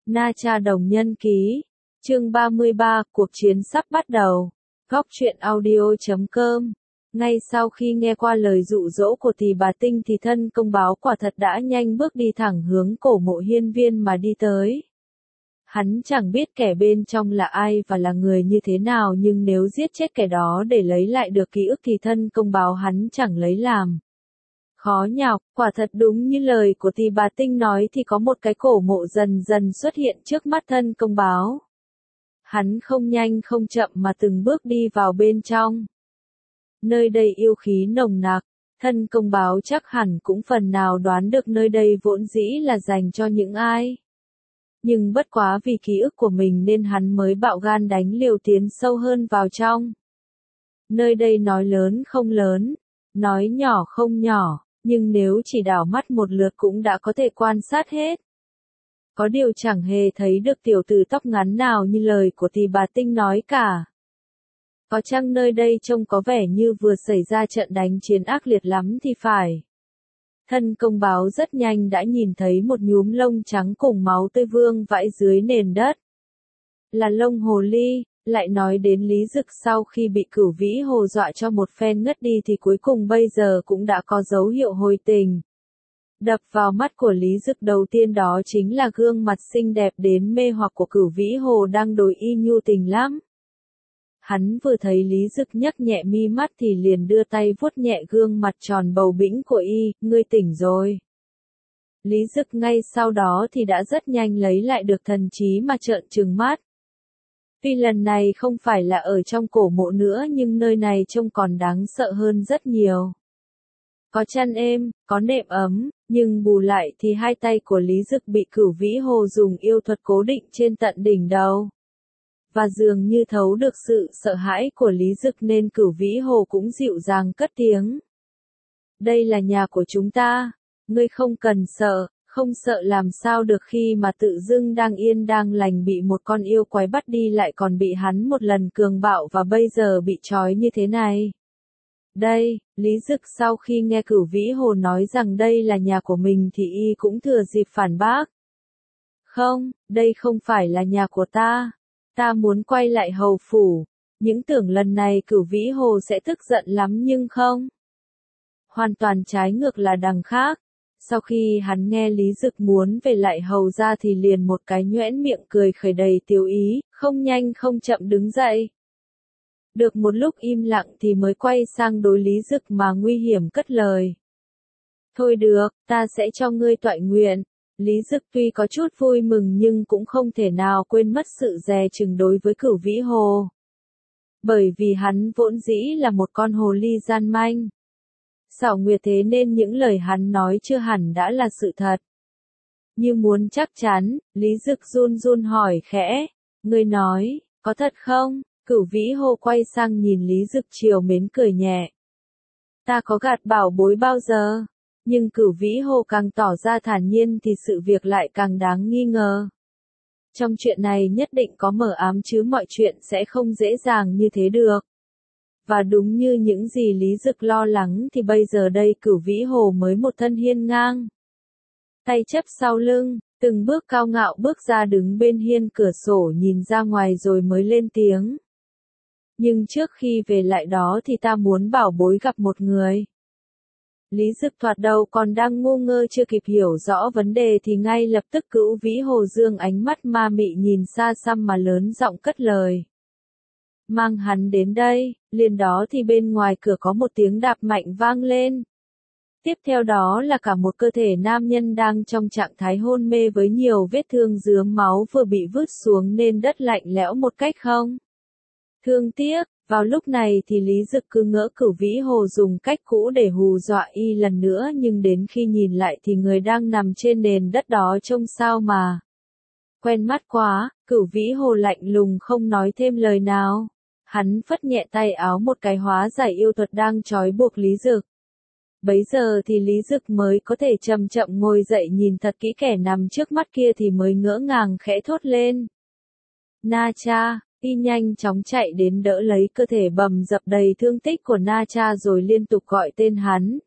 Na Cha Đồng Nhân Ký, chương 33, cuộc chiến sắp bắt đầu. Góc truyện audio.com. Ngay sau khi nghe qua lời dụ dỗ của Tỳ Bà Tinh thì thân công báo quả thật đã nhanh bước đi thẳng hướng cổ mộ hiên viên mà đi tới. Hắn chẳng biết kẻ bên trong là ai và là người như thế nào, nhưng nếu giết chết kẻ đó để lấy lại được ký ức thì thân công báo hắn chẳng lấy làm khó nhọc. Quả thật đúng như lời của Tỳ Bà Tinh nói thì có một cái cổ mộ dần dần xuất hiện trước mắt thân công báo. Hắn không nhanh không chậm mà từng bước đi vào bên trong. Nơi đây yêu khí nồng nặc, thân công báo chắc hẳn cũng phần nào đoán được nơi đây vốn dĩ là dành cho những ai. Nhưng bất quá vì ký ức của mình nên hắn mới bạo gan đánh liều tiến sâu hơn vào trong. Nơi đây nói lớn không lớn, nói nhỏ không nhỏ, nhưng nếu chỉ đảo mắt một lượt cũng đã có thể quan sát hết. Có điều chẳng hề thấy được tiểu tử tóc ngắn nào như lời của Tỳ Bà Tinh nói cả. Có chăng nơi đây trông có vẻ như vừa xảy ra trận đánh chiến ác liệt lắm thì phải. Thân công báo rất nhanh đã nhìn thấy một nhúm lông trắng cùng máu tươi vương vãi dưới nền đất. Là lông hồ ly. Lại nói đến Lý Dực sau khi bị Cửu Vĩ Hồ dọa cho một phen ngất đi thì cuối cùng bây giờ cũng đã có dấu hiệu hồi tình. Đập vào mắt của Lý Dực đầu tiên đó chính là gương mặt xinh đẹp đến mê hoặc của Cửu Vĩ Hồ đang đối y nhu tình lắm. Hắn vừa thấy Lý Dực nhấc nhẹ mi mắt thì liền đưa tay vuốt nhẹ gương mặt tròn bầu bĩnh của y, ngươi tỉnh rồi. Lý Dực ngay sau đó thì đã rất nhanh lấy lại được thần trí mà trợn trừng mắt. Tuy lần này không phải là ở trong cổ mộ nữa nhưng nơi này trông còn đáng sợ hơn rất nhiều. Có chăn êm, có nệm ấm, nhưng bù lại thì hai tay của Lý Dực bị Cửu Vĩ Hồ dùng yêu thuật cố định trên tận đỉnh đầu. Và dường như thấu được sự sợ hãi của Lý Dực nên Cửu Vĩ Hồ cũng dịu dàng cất tiếng. Đây là nhà của chúng ta, ngươi không cần sợ. Không sợ làm sao được khi mà tự dưng đang yên đang lành bị một con yêu quái bắt đi lại còn bị hắn một lần cường bạo và bây giờ bị trói như thế này. Đây, Lý Dực sau khi nghe Cửu Vĩ Hồ nói rằng đây là nhà của mình thì y cũng thừa dịp phản bác. Không, đây không phải là nhà của ta. Ta muốn quay lại hầu phủ. Những tưởng lần này Cửu Vĩ Hồ sẽ tức giận lắm nhưng không. Hoàn toàn trái ngược là đằng khác. Sau khi hắn nghe Lý Dực muốn về lại hầu ra thì liền một cái nhoẻn miệng cười khởi đầy tiếu ý, không nhanh không chậm đứng dậy. Được một lúc im lặng thì mới quay sang đối Lý Dực mà nguy hiểm cất lời. Thôi được, ta sẽ cho ngươi toại nguyện. Lý Dực tuy có chút vui mừng nhưng cũng không thể nào quên mất sự dè chừng đối với Cửu Vĩ Hồ. Bởi vì hắn vốn dĩ là một con hồ ly gian manh. Xảo nguyệt thế nên những lời hắn nói chưa hẳn đã là sự thật. Như muốn chắc chắn, Lý Dực run run hỏi khẽ, ngươi nói, có thật không? Cửu Vĩ Hồ quay sang nhìn Lý Dực trìu mến cười nhẹ. Ta có gạt bảo bối bao giờ? Nhưng Cửu Vĩ Hồ càng tỏ ra thản nhiên thì sự việc lại càng đáng nghi ngờ. Trong chuyện này nhất định có mờ ám chứ mọi chuyện sẽ không dễ dàng như thế được. Và đúng như những gì Lý Dực lo lắng thì bây giờ đây Cửu Vĩ Hồ mới một thân hiên ngang. Tay chấp sau lưng, từng bước cao ngạo bước ra đứng bên hiên cửa sổ nhìn ra ngoài rồi mới lên tiếng. Nhưng trước khi về lại đó thì ta muốn bảo bối gặp một người. Lý Dực thoạt đầu còn đang ngu ngơ chưa kịp hiểu rõ vấn đề thì ngay lập tức Cửu Vĩ Hồ dương ánh mắt ma mị nhìn xa xăm mà lớn giọng cất lời. Mang hắn đến đây, liền đó thì bên ngoài cửa có một tiếng đạp mạnh vang lên. Tiếp theo đó là cả một cơ thể nam nhân đang trong trạng thái hôn mê với nhiều vết thương rướm máu vừa bị vứt xuống nên đất lạnh lẽo một cách không thương tiếc. Vào lúc này thì Lý Dực cứ ngỡ Cửu Vĩ Hồ dùng cách cũ để hù dọa y lần nữa nhưng đến khi nhìn lại thì người đang nằm trên nền đất đó trông sao mà quen mắt quá. Cửu Vĩ Hồ lạnh lùng không nói thêm lời nào. Hắn phất nhẹ tay áo một cái hóa giải yêu thuật đang trói buộc Lý Dực. Bấy giờ thì Lý Dực mới có thể chậm chậm ngồi dậy nhìn thật kỹ kẻ nằm trước mắt kia thì mới ngỡ ngàng khẽ thốt lên. Na Cha, y nhanh chóng chạy đến đỡ lấy cơ thể bầm dập đầy thương tích của Na Cha rồi liên tục gọi tên hắn.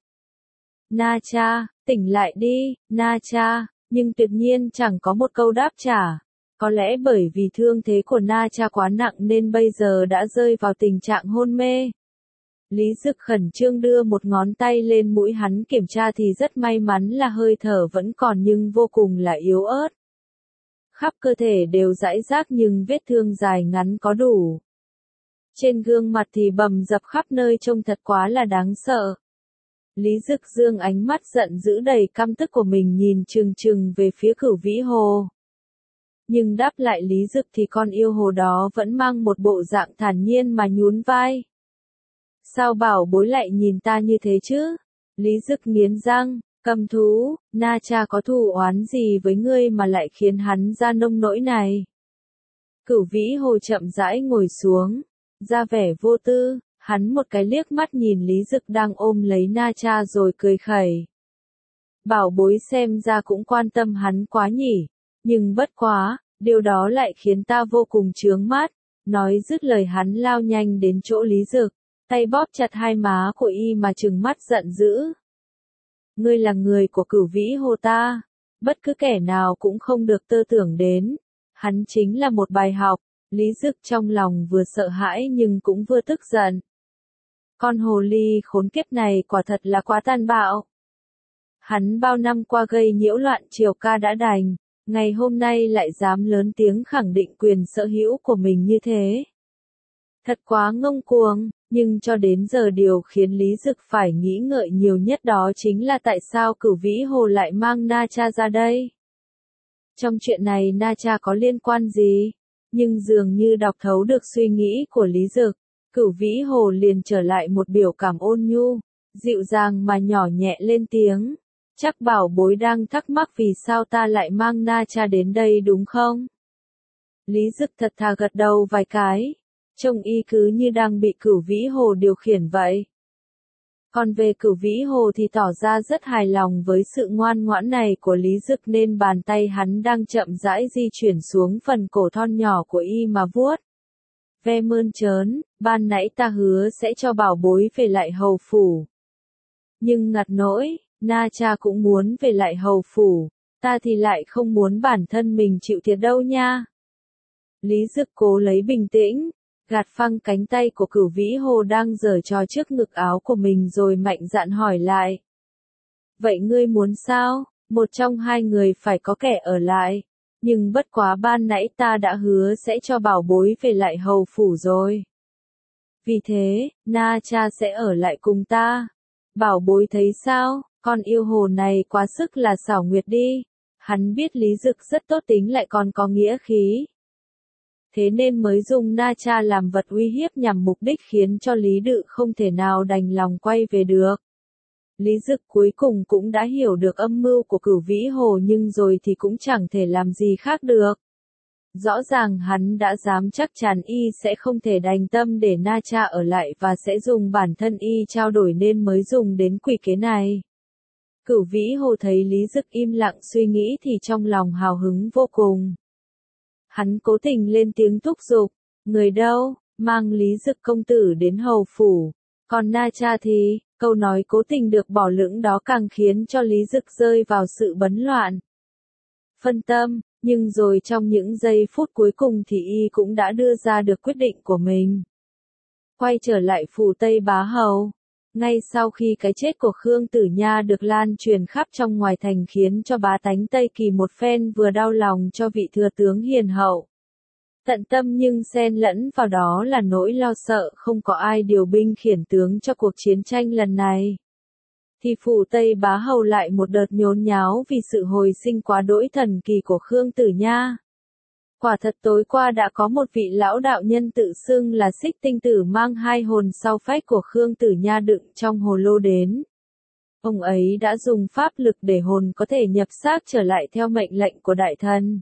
Na Cha, tỉnh lại đi, Na Cha, nhưng tuyệt nhiên chẳng có một câu đáp trả. Có lẽ bởi vì thương thế của Na Cha quá nặng nên bây giờ đã rơi vào tình trạng hôn mê. Lý Dực khẩn trương đưa một ngón tay lên mũi hắn kiểm tra thì rất may mắn là hơi thở vẫn còn nhưng vô cùng là yếu ớt. Khắp cơ thể đều rải rác nhưng vết thương dài ngắn có đủ. Trên gương mặt thì bầm dập khắp nơi trông thật quá là đáng sợ. Lý Dực dương ánh mắt giận dữ đầy căm tức của mình nhìn trừng trừng về phía Cửu Vĩ Hồ. Nhưng đáp lại Lý Dực thì con yêu hồ đó vẫn mang một bộ dạng thản nhiên mà nhún vai. Sao bảo bối lại nhìn ta như thế chứ? Lý Dực nghiến răng, cầm thú, Na Cha có thù oán gì với ngươi mà lại khiến hắn ra nông nỗi này? Cửu Vĩ Hồ chậm rãi ngồi xuống, ra vẻ vô tư, hắn một cái liếc mắt nhìn Lý Dực đang ôm lấy Na Cha rồi cười khẩy. Bảo bối xem ra cũng quan tâm hắn quá nhỉ, nhưng bất quá, điều đó lại khiến ta vô cùng chướng mắt. Nói dứt lời hắn lao nhanh đến chỗ Lý Dực, tay bóp chặt hai má của y mà trừng mắt giận dữ. Ngươi là người của Cửu Vĩ Hồ ta, bất cứ kẻ nào cũng không được tơ tưởng đến. Hắn chính là một bài học. Lý Dực trong lòng vừa sợ hãi nhưng cũng vừa tức giận. Con hồ ly khốn kiếp này quả thật là quá tàn bạo. Hắn bao năm qua gây nhiễu loạn triều ca đã đành, ngày hôm nay lại dám lớn tiếng khẳng định quyền sở hữu của mình như thế. Thật quá ngông cuồng, nhưng cho đến giờ điều khiến Lý Dực phải nghĩ ngợi nhiều nhất đó chính là tại sao Cửu Vĩ Hồ lại mang Na Cha ra đây. Trong chuyện này Na Cha có liên quan gì? Nhưng dường như đọc thấu được suy nghĩ của Lý Dực, Cửu Vĩ Hồ liền trở lại một biểu cảm ôn nhu, dịu dàng mà nhỏ nhẹ lên tiếng. Chắc bảo bối đang thắc mắc vì sao ta lại mang Na Cha đến đây đúng không? Lý Dực thật thà gật đầu vài cái, trông y cứ như đang bị Cửu Vĩ Hồ điều khiển vậy. Còn về Cửu Vĩ Hồ thì tỏ ra rất hài lòng với sự ngoan ngoãn này của Lý Dực nên bàn tay hắn đang chậm rãi di chuyển xuống phần cổ thon nhỏ của y mà vuốt. Ve mơn trớn, ban nãy ta hứa sẽ cho bảo bối về lại hầu phủ. Nhưng ngặt nỗi, Na Cha cũng muốn về lại hầu phủ, ta thì lại không muốn bản thân mình chịu thiệt đâu nha. Lý Dực cố lấy bình tĩnh, gạt phăng cánh tay của Cửu Vĩ Hồ đang giở trò trước ngực áo của mình rồi mạnh dạn hỏi lại. Vậy ngươi muốn sao? Một trong hai người phải có kẻ ở lại. Nhưng bất quá ban nãy ta đã hứa sẽ cho bảo bối về lại hầu phủ rồi. Vì thế, Na Cha sẽ ở lại cùng ta. Bảo bối thấy sao? Con yêu hồ này quá sức là xảo nguyệt đi. Hắn biết Lý Dực rất tốt tính lại còn có nghĩa khí. Thế nên mới dùng Na Cha làm vật uy hiếp nhằm mục đích khiến cho Lý Đự không thể nào đành lòng quay về được. Lý Dực cuối cùng cũng đã hiểu được âm mưu của Cửu Vĩ Hồ nhưng rồi thì cũng chẳng thể làm gì khác được. Rõ ràng hắn đã dám chắc chắn y sẽ không thể đành tâm để Na Cha ở lại và sẽ dùng bản thân y trao đổi nên mới dùng đến quỷ kế này. Cửu Vĩ Hồ thấy Lý Dực im lặng suy nghĩ thì trong lòng hào hứng vô cùng. Hắn cố tình lên tiếng thúc giục, người đâu, mang Lý Dực công tử đến hầu phủ, còn Na Cha thì, câu nói cố tình được bỏ lửng đó càng khiến cho Lý Dực rơi vào sự bấn loạn. Phân tâm, nhưng rồi trong những giây phút cuối cùng thì y cũng đã đưa ra được quyết định của mình. Quay trở lại phủ Tây Bá Hầu. Ngay sau khi cái chết của Khương Tử Nha được lan truyền khắp trong ngoài thành khiến cho bá tánh Tây Kỳ một phen vừa đau lòng cho vị thừa tướng hiền hậu. Tận tâm nhưng xen lẫn vào đó là nỗi lo sợ không có ai điều binh khiển tướng cho cuộc chiến tranh lần này. Thì phủ Tây Bá Hầu lại một đợt nhốn nháo vì sự hồi sinh quá đỗi thần kỳ của Khương Tử Nha. Quả thật tối qua đã có một vị lão đạo nhân tự xưng là Xích Tinh Tử mang hai hồn sau phách của Khương Tử Nha đựng trong hồ lô đến. Ông ấy đã dùng pháp lực để hồn có thể nhập xác trở lại theo mệnh lệnh của đại thần.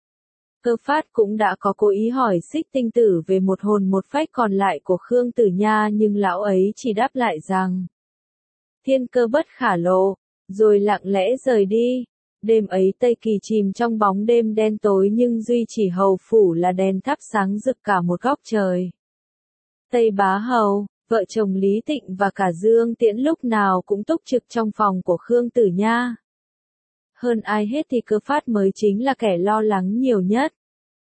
Cơ Phát cũng đã có cố ý hỏi Xích Tinh Tử về một hồn một phách còn lại của Khương Tử Nha nhưng lão ấy chỉ đáp lại rằng thiên cơ bất khả lộ, rồi lặng lẽ rời đi. Đêm ấy Tây Kỳ chìm trong bóng đêm đen tối nhưng duy chỉ hầu phủ là đèn thắp sáng rực cả một góc trời. Tây Bá Hầu, vợ chồng Lý Tịnh và cả Dương Tiễn lúc nào cũng túc trực trong phòng của Khương Tử Nha. Hơn ai hết thì Cơ Phát mới chính là kẻ lo lắng nhiều nhất.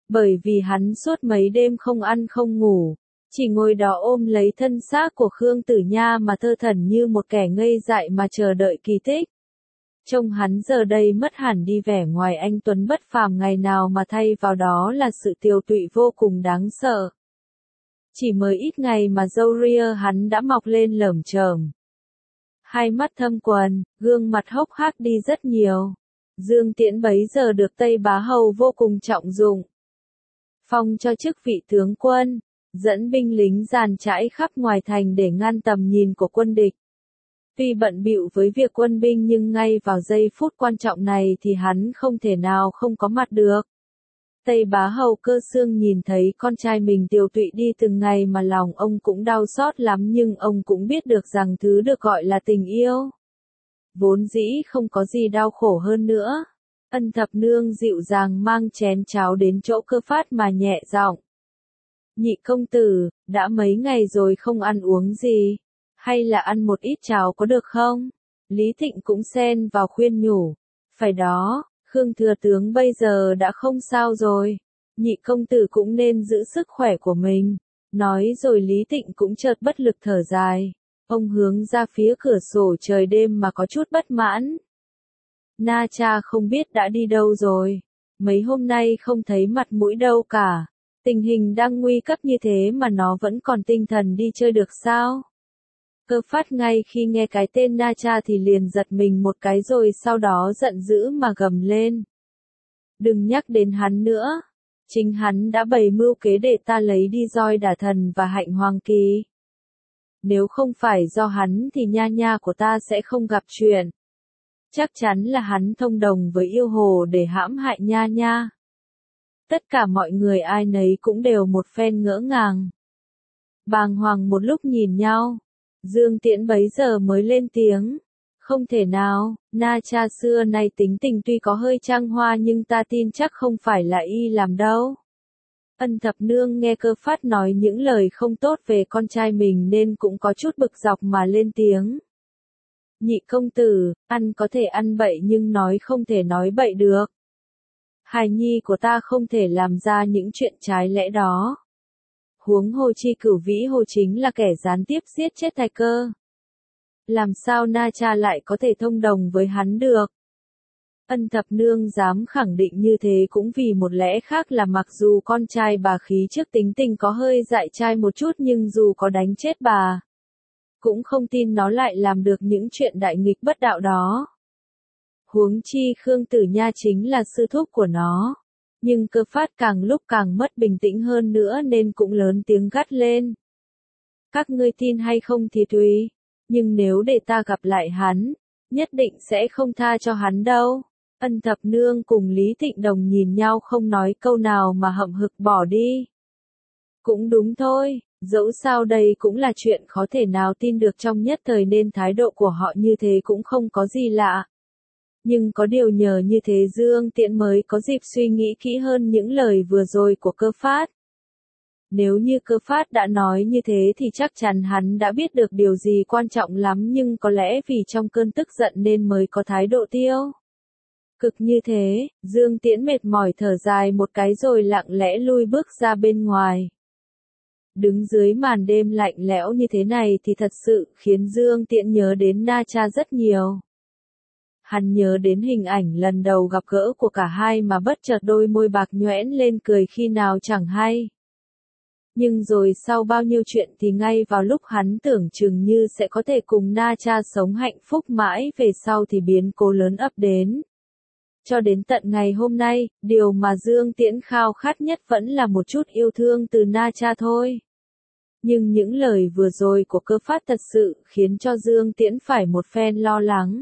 Bởi vì hắn suốt mấy đêm không ăn không ngủ, chỉ ngồi đó ôm lấy thân xác của Khương Tử Nha mà thơ thẩn như một kẻ ngây dại mà chờ đợi kỳ tích. Trông hắn giờ đây mất hẳn đi vẻ ngoài anh tuấn bất phàm ngày nào mà thay vào đó là sự tiều tụy vô cùng đáng sợ. Chỉ mới ít ngày mà râu ria hắn đã mọc lên lởm chởm. Hai mắt thâm quầng, gương mặt hốc hác đi rất nhiều. Dương Tiễn bấy giờ được Tây Bá Hầu vô cùng trọng dụng. Phong cho chức vị tướng quân, dẫn binh lính dàn trải khắp ngoài thành để ngăn tầm nhìn của quân địch. Tuy bận bịu với việc quân binh nhưng ngay vào giây phút quan trọng này thì hắn không thể nào không có mặt được. Tây Bá Hầu Cơ Xương nhìn thấy con trai mình tiều tụy đi từng ngày mà lòng ông cũng đau xót lắm, nhưng ông cũng biết được rằng thứ được gọi là tình yêu vốn dĩ không có gì đau khổ hơn nữa. Ân Thập Nương dịu dàng mang chén cháo đến chỗ Cơ Phát mà nhẹ giọng. Nhị công tử, đã mấy ngày rồi không ăn uống gì, hay là ăn một ít cháo có được không? Lý Thịnh cũng xen vào khuyên nhủ. Phải đó, Khương thừa tướng bây giờ đã không sao rồi. Nhị công tử cũng nên giữ sức khỏe của mình. Nói rồi Lý Thịnh cũng chợt bất lực thở dài. Ông hướng ra phía cửa sổ trời đêm mà có chút bất mãn. Na Cha không biết đã đi đâu rồi. Mấy hôm nay không thấy mặt mũi đâu cả. Tình hình đang nguy cấp như thế mà nó vẫn còn tinh thần đi chơi được sao? Cơ Phát ngay khi nghe cái tên Na Cha thì liền giật mình một cái rồi sau đó giận dữ mà gầm lên. Đừng nhắc đến hắn nữa. Chính hắn đã bày mưu kế để ta lấy đi roi đả thần và hạnh hoàng kỳ. Nếu không phải do hắn thì nha nha của ta sẽ không gặp chuyện. Chắc chắn là hắn thông đồng với yêu hồ để hãm hại nha nha. Tất cả mọi người ai nấy cũng đều một phen ngỡ ngàng. Bàng hoàng một lúc nhìn nhau. Dương Tiễn bấy giờ mới lên tiếng. Không thể nào, Na Cha xưa nay tính tình tuy có hơi trăng hoa nhưng ta tin chắc không phải là y làm đâu. Ân Thập Nương nghe Cơ Phát nói những lời không tốt về con trai mình nên cũng có chút bực dọc mà lên tiếng. Nhị công tử, ăn có thể ăn bậy nhưng nói không thể nói bậy được. Hài nhi của ta không thể làm ra những chuyện trái lẽ đó. Huống hồ chi Cửu Vĩ Hồ chính là kẻ gián tiếp giết chết Thạch Cơ. Làm sao Na Cha lại có thể thông đồng với hắn được? Ân Thập Nương dám khẳng định như thế cũng vì một lẽ khác là mặc dù con trai bà khí trước tính tình có hơi dại trai một chút nhưng dù có đánh chết bà, cũng không tin nó lại làm được những chuyện đại nghịch bất đạo đó. Huống chi Khương Tử Nha chính là sư thúc của nó. Nhưng Cơ Phát càng lúc càng mất bình tĩnh hơn nữa nên cũng lớn tiếng gắt lên. Các ngươi tin hay không thì tùy, nhưng nếu để ta gặp lại hắn, nhất định sẽ không tha cho hắn đâu. Ân Thập Nương cùng Lý Thịnh Đồng nhìn nhau không nói câu nào mà hậm hực bỏ đi. Cũng đúng thôi, dẫu sao đây cũng là chuyện khó thể nào tin được trong nhất thời nên thái độ của họ như thế cũng không có gì lạ. Nhưng có điều nhờ như thế Dương Tiễn mới có dịp suy nghĩ kỹ hơn những lời vừa rồi của Cơ Phát. Nếu như Cơ Phát đã nói như thế thì chắc chắn hắn đã biết được điều gì quan trọng lắm nhưng có lẽ vì trong cơn tức giận nên mới có thái độ tiêu cực như thế. Dương Tiễn mệt mỏi thở dài một cái rồi lặng lẽ lui bước ra bên ngoài. Đứng dưới màn đêm lạnh lẽo như thế này thì thật sự khiến Dương Tiễn nhớ đến Na Cha rất nhiều. Hắn nhớ đến hình ảnh lần đầu gặp gỡ của cả hai mà bất chợt đôi môi bạc nhoẻn lên cười khi nào chẳng hay. Nhưng rồi sau bao nhiêu chuyện thì ngay vào lúc hắn tưởng chừng như sẽ có thể cùng Na Cha sống hạnh phúc mãi về sau thì biến cố lớn ập đến. Cho đến tận ngày hôm nay, điều mà Dương Tiễn khao khát nhất vẫn là một chút yêu thương từ Na Cha thôi. Nhưng những lời vừa rồi của Cơ Phát thật sự khiến cho Dương Tiễn phải một phen lo lắng.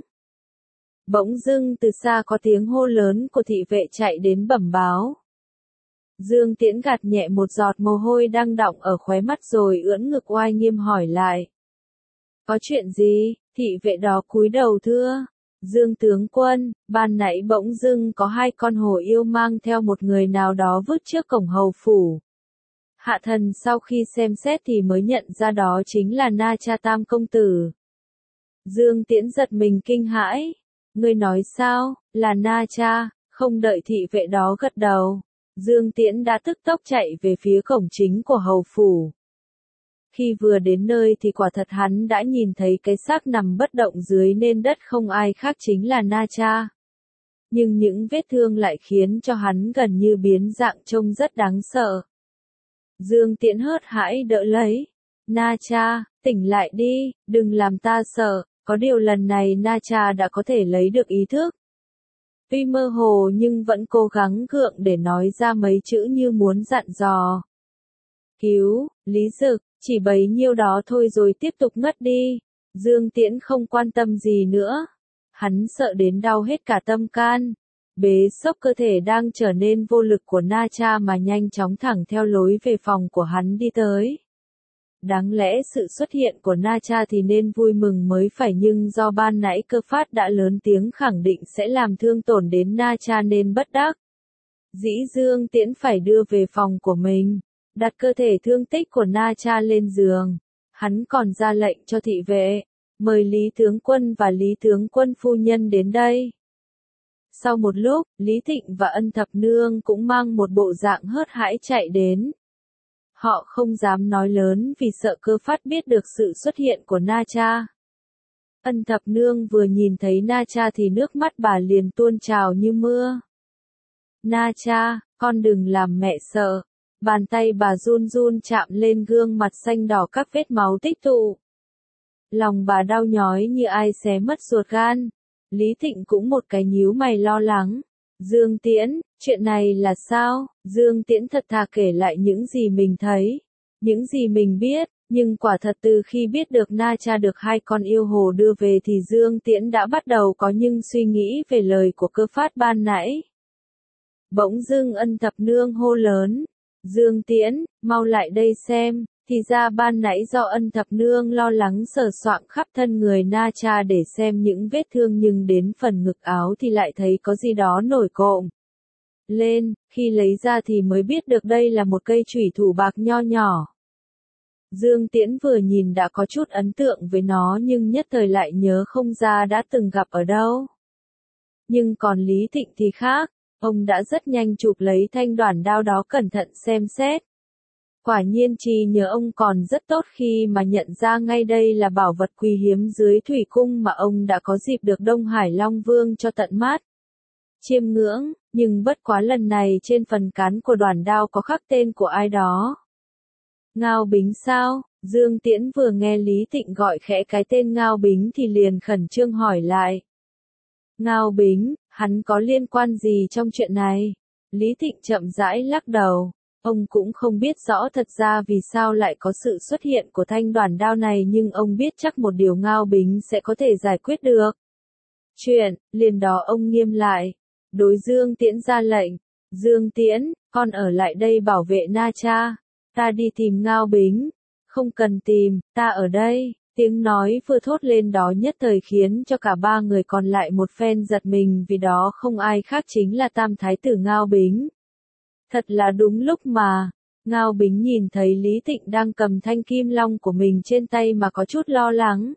Bỗng dưng từ xa có tiếng hô lớn của thị vệ chạy đến bẩm báo. Dương Tiễn gạt nhẹ một giọt mồ hôi đang đọng ở khóe mắt rồi ưỡn ngực oai nghiêm hỏi lại. Có chuyện gì? Thị vệ đó cúi đầu thưa. Dương tướng quân, ban nãy bỗng dưng có hai con hổ yêu mang theo một người nào đó vứt trước cổng hầu phủ. Hạ thần sau khi xem xét thì mới nhận ra đó chính là Na Cha Tam công tử. Dương Tiễn giật mình kinh hãi. Ngươi nói sao, là Na Cha? Không đợi thị vệ đó gật đầu. Dương Tiễn đã tức tốc chạy về phía cổng chính của hầu phủ. Khi vừa đến nơi thì quả thật hắn đã nhìn thấy cái xác nằm bất động dưới nền đất không ai khác chính là Na Cha. Nhưng những vết thương lại khiến cho hắn gần như biến dạng trông rất đáng sợ. Dương Tiễn hớt hãi đỡ lấy. Na Cha, tỉnh lại đi, đừng làm ta sợ, có điều lần này Na Cha đã có thể lấy được ý thức. Tuy mơ hồ nhưng vẫn cố gắng gượng để nói ra mấy chữ như muốn dặn dò. Cứu, Lý Dực, chỉ bấy nhiêu đó thôi rồi tiếp tục ngất đi. Dương Tiễn không quan tâm gì nữa. Hắn sợ đến đau hết cả tâm can. Bế xốc cơ thể đang trở nên vô lực của Na Cha mà nhanh chóng thẳng theo lối về phòng của hắn đi tới. Đáng lẽ sự xuất hiện của Na Cha thì nên vui mừng mới phải, nhưng do ban nãy Cơ Phát đã lớn tiếng khẳng định sẽ làm thương tổn đến Na Cha nên bất đắc dĩ Dương Tiễn phải đưa về phòng của mình, đặt cơ thể thương tích của Na Cha lên giường. Hắn còn ra lệnh cho thị vệ, mời Lý tướng quân và Lý tướng quân phu nhân đến đây. Sau một lúc, Lý Thịnh và Ân Thập Nương cũng mang một bộ dạng hớt hãi chạy đến. Họ không dám nói lớn vì sợ Cơ Phát biết được sự xuất hiện của Na Cha. Ân Thập Nương vừa nhìn thấy Na Cha thì nước mắt bà liền tuôn trào như mưa. Na Cha, con đừng làm mẹ sợ. Bàn tay bà run run chạm lên gương mặt xanh đỏ các vết máu tích tụ. Lòng bà đau nhói như ai xé mất ruột gan. Lý Thịnh cũng một cái nhíu mày lo lắng. Dương Tiễn, chuyện này là sao? Dương Tiễn thật thà kể lại những gì mình thấy, những gì mình biết, nhưng quả thật từ khi biết được Na Cha được hai con yêu hồ đưa về thì Dương Tiễn đã bắt đầu có những suy nghĩ về lời của Cơ Phát ban nãy. Bỗng dưng Ân Thập Nương hô lớn, Dương Tiễn, mau lại đây xem. Thì ra ban nãy do Ân Thập Nương lo lắng sờ soạng khắp thân người Na Cha để xem những vết thương, nhưng đến phần ngực áo thì lại thấy có gì đó nổi cộm lên, khi lấy ra thì mới biết được đây là một cây chủy thủ bạc nho nhỏ. Dương Tiễn vừa nhìn đã có chút ấn tượng với nó nhưng nhất thời lại nhớ không ra đã từng gặp ở đâu. Nhưng còn Lý Thịnh thì khác, ông đã rất nhanh chụp lấy thanh đoản đao đó cẩn thận xem xét. Quả nhiên trí nhớ ông còn rất tốt khi mà nhận ra ngay đây là bảo vật quý hiếm dưới thủy cung mà ông đã có dịp được Đông Hải Long Vương cho tận mắt chiêm ngưỡng, nhưng bất quá lần này trên phần cán của đoản đao có khắc tên của ai đó. Ngao Bính sao? Dương Tiễn vừa nghe Lý Thịnh gọi khẽ cái tên Ngao Bính thì liền khẩn trương hỏi lại. Ngao Bính, hắn có liên quan gì trong chuyện này? Lý Thịnh chậm rãi lắc đầu. Ông cũng không biết rõ thật ra vì sao lại có sự xuất hiện của thanh đoản đao này, nhưng ông biết chắc một điều Ngao Bính sẽ có thể giải quyết được chuyện. Liền đó ông nghiêm lại, đối Dương Tiễn ra lệnh. Dương Tiễn, con ở lại đây bảo vệ Na Cha. Ta đi tìm Ngao Bính. Không cần tìm, ta ở đây. Tiếng nói vừa thốt lên đó nhất thời khiến cho cả ba người còn lại một phen giật mình, vì đó không ai khác chính là Tam Thái tử Ngao Bính. Thật là đúng lúc mà. Ngao Bính nhìn thấy Lý Thịnh đang cầm thanh kim long của mình trên tay mà có chút lo lắng.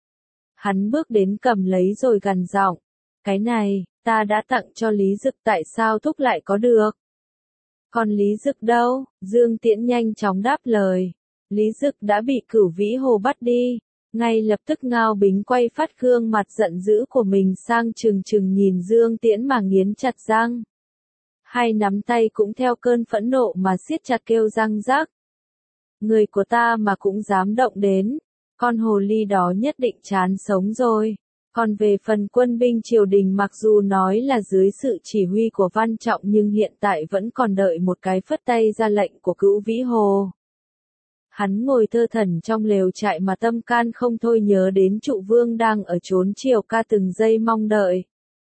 Hắn bước đến cầm lấy rồi gằn giọng. Cái này, ta đã tặng cho Lý Dực, tại sao thúc lại có được? Còn Lý Dực đâu? Dương Tiễn nhanh chóng đáp lời. Lý Dực đã bị Cửu Vĩ Hồ bắt đi. Ngay lập tức Ngao Bính quay phát gương mặt giận dữ của mình sang trừng trừng nhìn Dương Tiễn mà nghiến chặt răng. Hai nắm tay cũng theo cơn phẫn nộ mà siết chặt kêu răng rác. Người của ta mà cũng dám động đến, con hồ ly đó nhất định chán sống rồi. Còn về phần quân binh triều đình, mặc dù nói là dưới sự chỉ huy của Văn Trọng nhưng hiện tại vẫn còn đợi một cái phất tay ra lệnh của Cửu Vĩ Hồ. Hắn ngồi thơ thẩn trong lều trại mà tâm can không thôi nhớ đến Trụ Vương đang ở chốn triều ca từng giây mong đợi.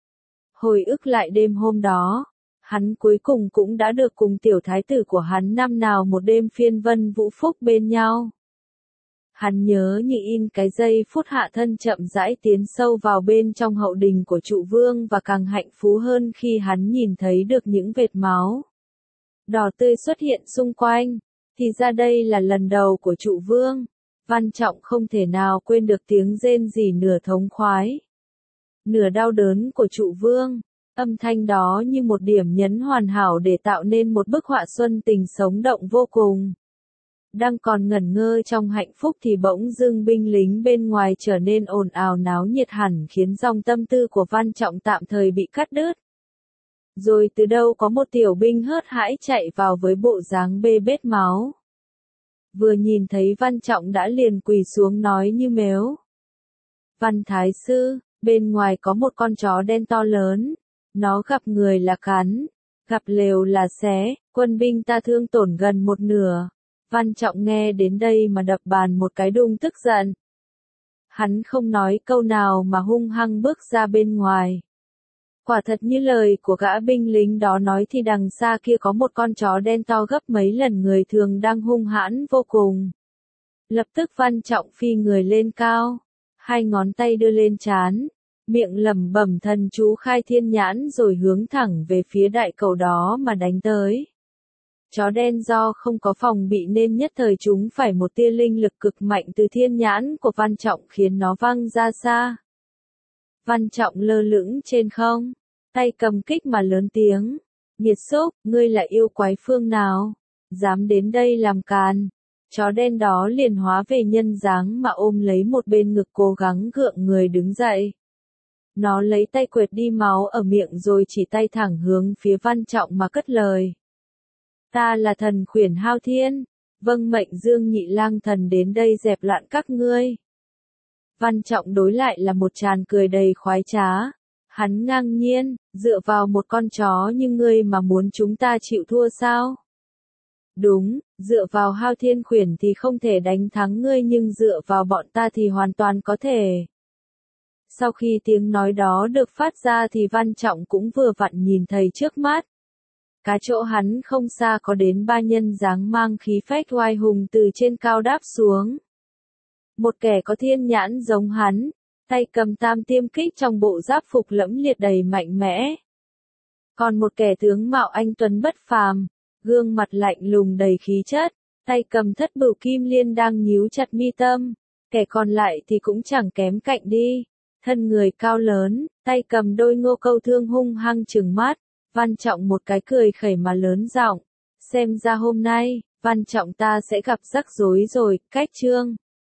Hồi ức lại đêm hôm đó, hắn cuối cùng cũng đã được cùng tiểu thái tử của hắn năm nào một đêm phiên vân vũ phúc bên nhau. Hắn nhớ như in cái giây phút hạ thân chậm rãi tiến sâu vào bên trong hậu đình của Trụ Vương, và càng hạnh phúc hơn khi hắn nhìn thấy được những vệt máu đỏ tươi xuất hiện xung quanh. Thì ra đây là lần đầu của Trụ Vương. Văn Trọng không thể nào quên được tiếng rên rỉ nửa thống khoái, nửa đau đớn của Trụ Vương. Âm thanh đó như một điểm nhấn hoàn hảo để tạo nên một bức họa xuân tình sống động vô cùng. Đang còn ngẩn ngơ trong hạnh phúc thì bỗng dưng binh lính bên ngoài trở nên ồn ào náo nhiệt hẳn khiến dòng tâm tư của Văn Trọng tạm thời bị cắt đứt. Rồi từ đâu có một tiểu binh hớt hãi chạy vào với bộ dáng bê bết máu. Vừa nhìn thấy Văn Trọng đã liền quỳ xuống nói như mếu. Văn Thái Sư, bên ngoài có một con chó đen to lớn. Nó gặp người là cắn, gặp lều là xé, quân binh ta thương tổn gần một nửa. Văn Trọng nghe đến đây mà đập bàn một cái đùng tức giận. Hắn không nói câu nào mà hung hăng bước ra bên ngoài. Quả thật như lời của gã binh lính đó nói thì đằng xa kia có một con chó đen to gấp mấy lần người thường đang hung hãn vô cùng. Lập tức Văn Trọng phi người lên cao, hai ngón tay đưa lên trán, miệng lẩm bẩm thần chú khai thiên nhãn rồi hướng thẳng về phía đại cầu đó mà đánh tới. Chó đen do không có phòng bị nên nhất thời chúng phải một tia linh lực cực mạnh từ thiên nhãn của Văn Trọng khiến nó văng ra xa. Văn Trọng lơ lửng trên không, tay cầm kích mà lớn tiếng. Nghiệt xúc, ngươi là yêu quái phương nào? Dám đến đây làm càn. Chó đen đó liền hóa về nhân dáng mà ôm lấy một bên ngực cố gắng gượng người đứng dậy. Nó lấy tay quệt đi máu ở miệng rồi chỉ tay thẳng hướng phía Văn Trọng mà cất lời. Ta là thần khuyển Hao Thiên, vâng mệnh Dương Nhị Lang thần đến đây dẹp loạn các ngươi. Văn Trọng đối lại là một tràng cười đầy khoái trá. Hắn ngang nhiên, dựa vào một con chó như ngươi mà muốn chúng ta chịu thua sao? Đúng, dựa vào Hao Thiên khuyển thì không thể đánh thắng ngươi nhưng dựa vào bọn ta thì hoàn toàn có thể. Sau khi tiếng nói đó được phát ra thì Văn Trọng cũng vừa vặn nhìn thấy trước mắt. Cá chỗ hắn không xa có đến ba nhân dáng mang khí phách oai hùng từ trên cao đáp xuống. Một kẻ có thiên nhãn giống hắn, tay cầm tam tiêm kích trong bộ giáp phục lẫm liệt đầy mạnh mẽ. Còn một kẻ tướng mạo anh tuấn bất phàm, gương mặt lạnh lùng đầy khí chất, tay cầm thất bửu kim liên đang nhíu chặt mi tâm. Kẻ còn lại thì cũng chẳng kém cạnh đi. Thân người cao lớn, tay cầm đôi ngô câu thương hung hăng trừng mắt. Văn Trọng một cái cười khẩy mà lớn giọng. Xem ra hôm nay, Văn Trọng ta sẽ gặp rắc rối rồi, cách chương.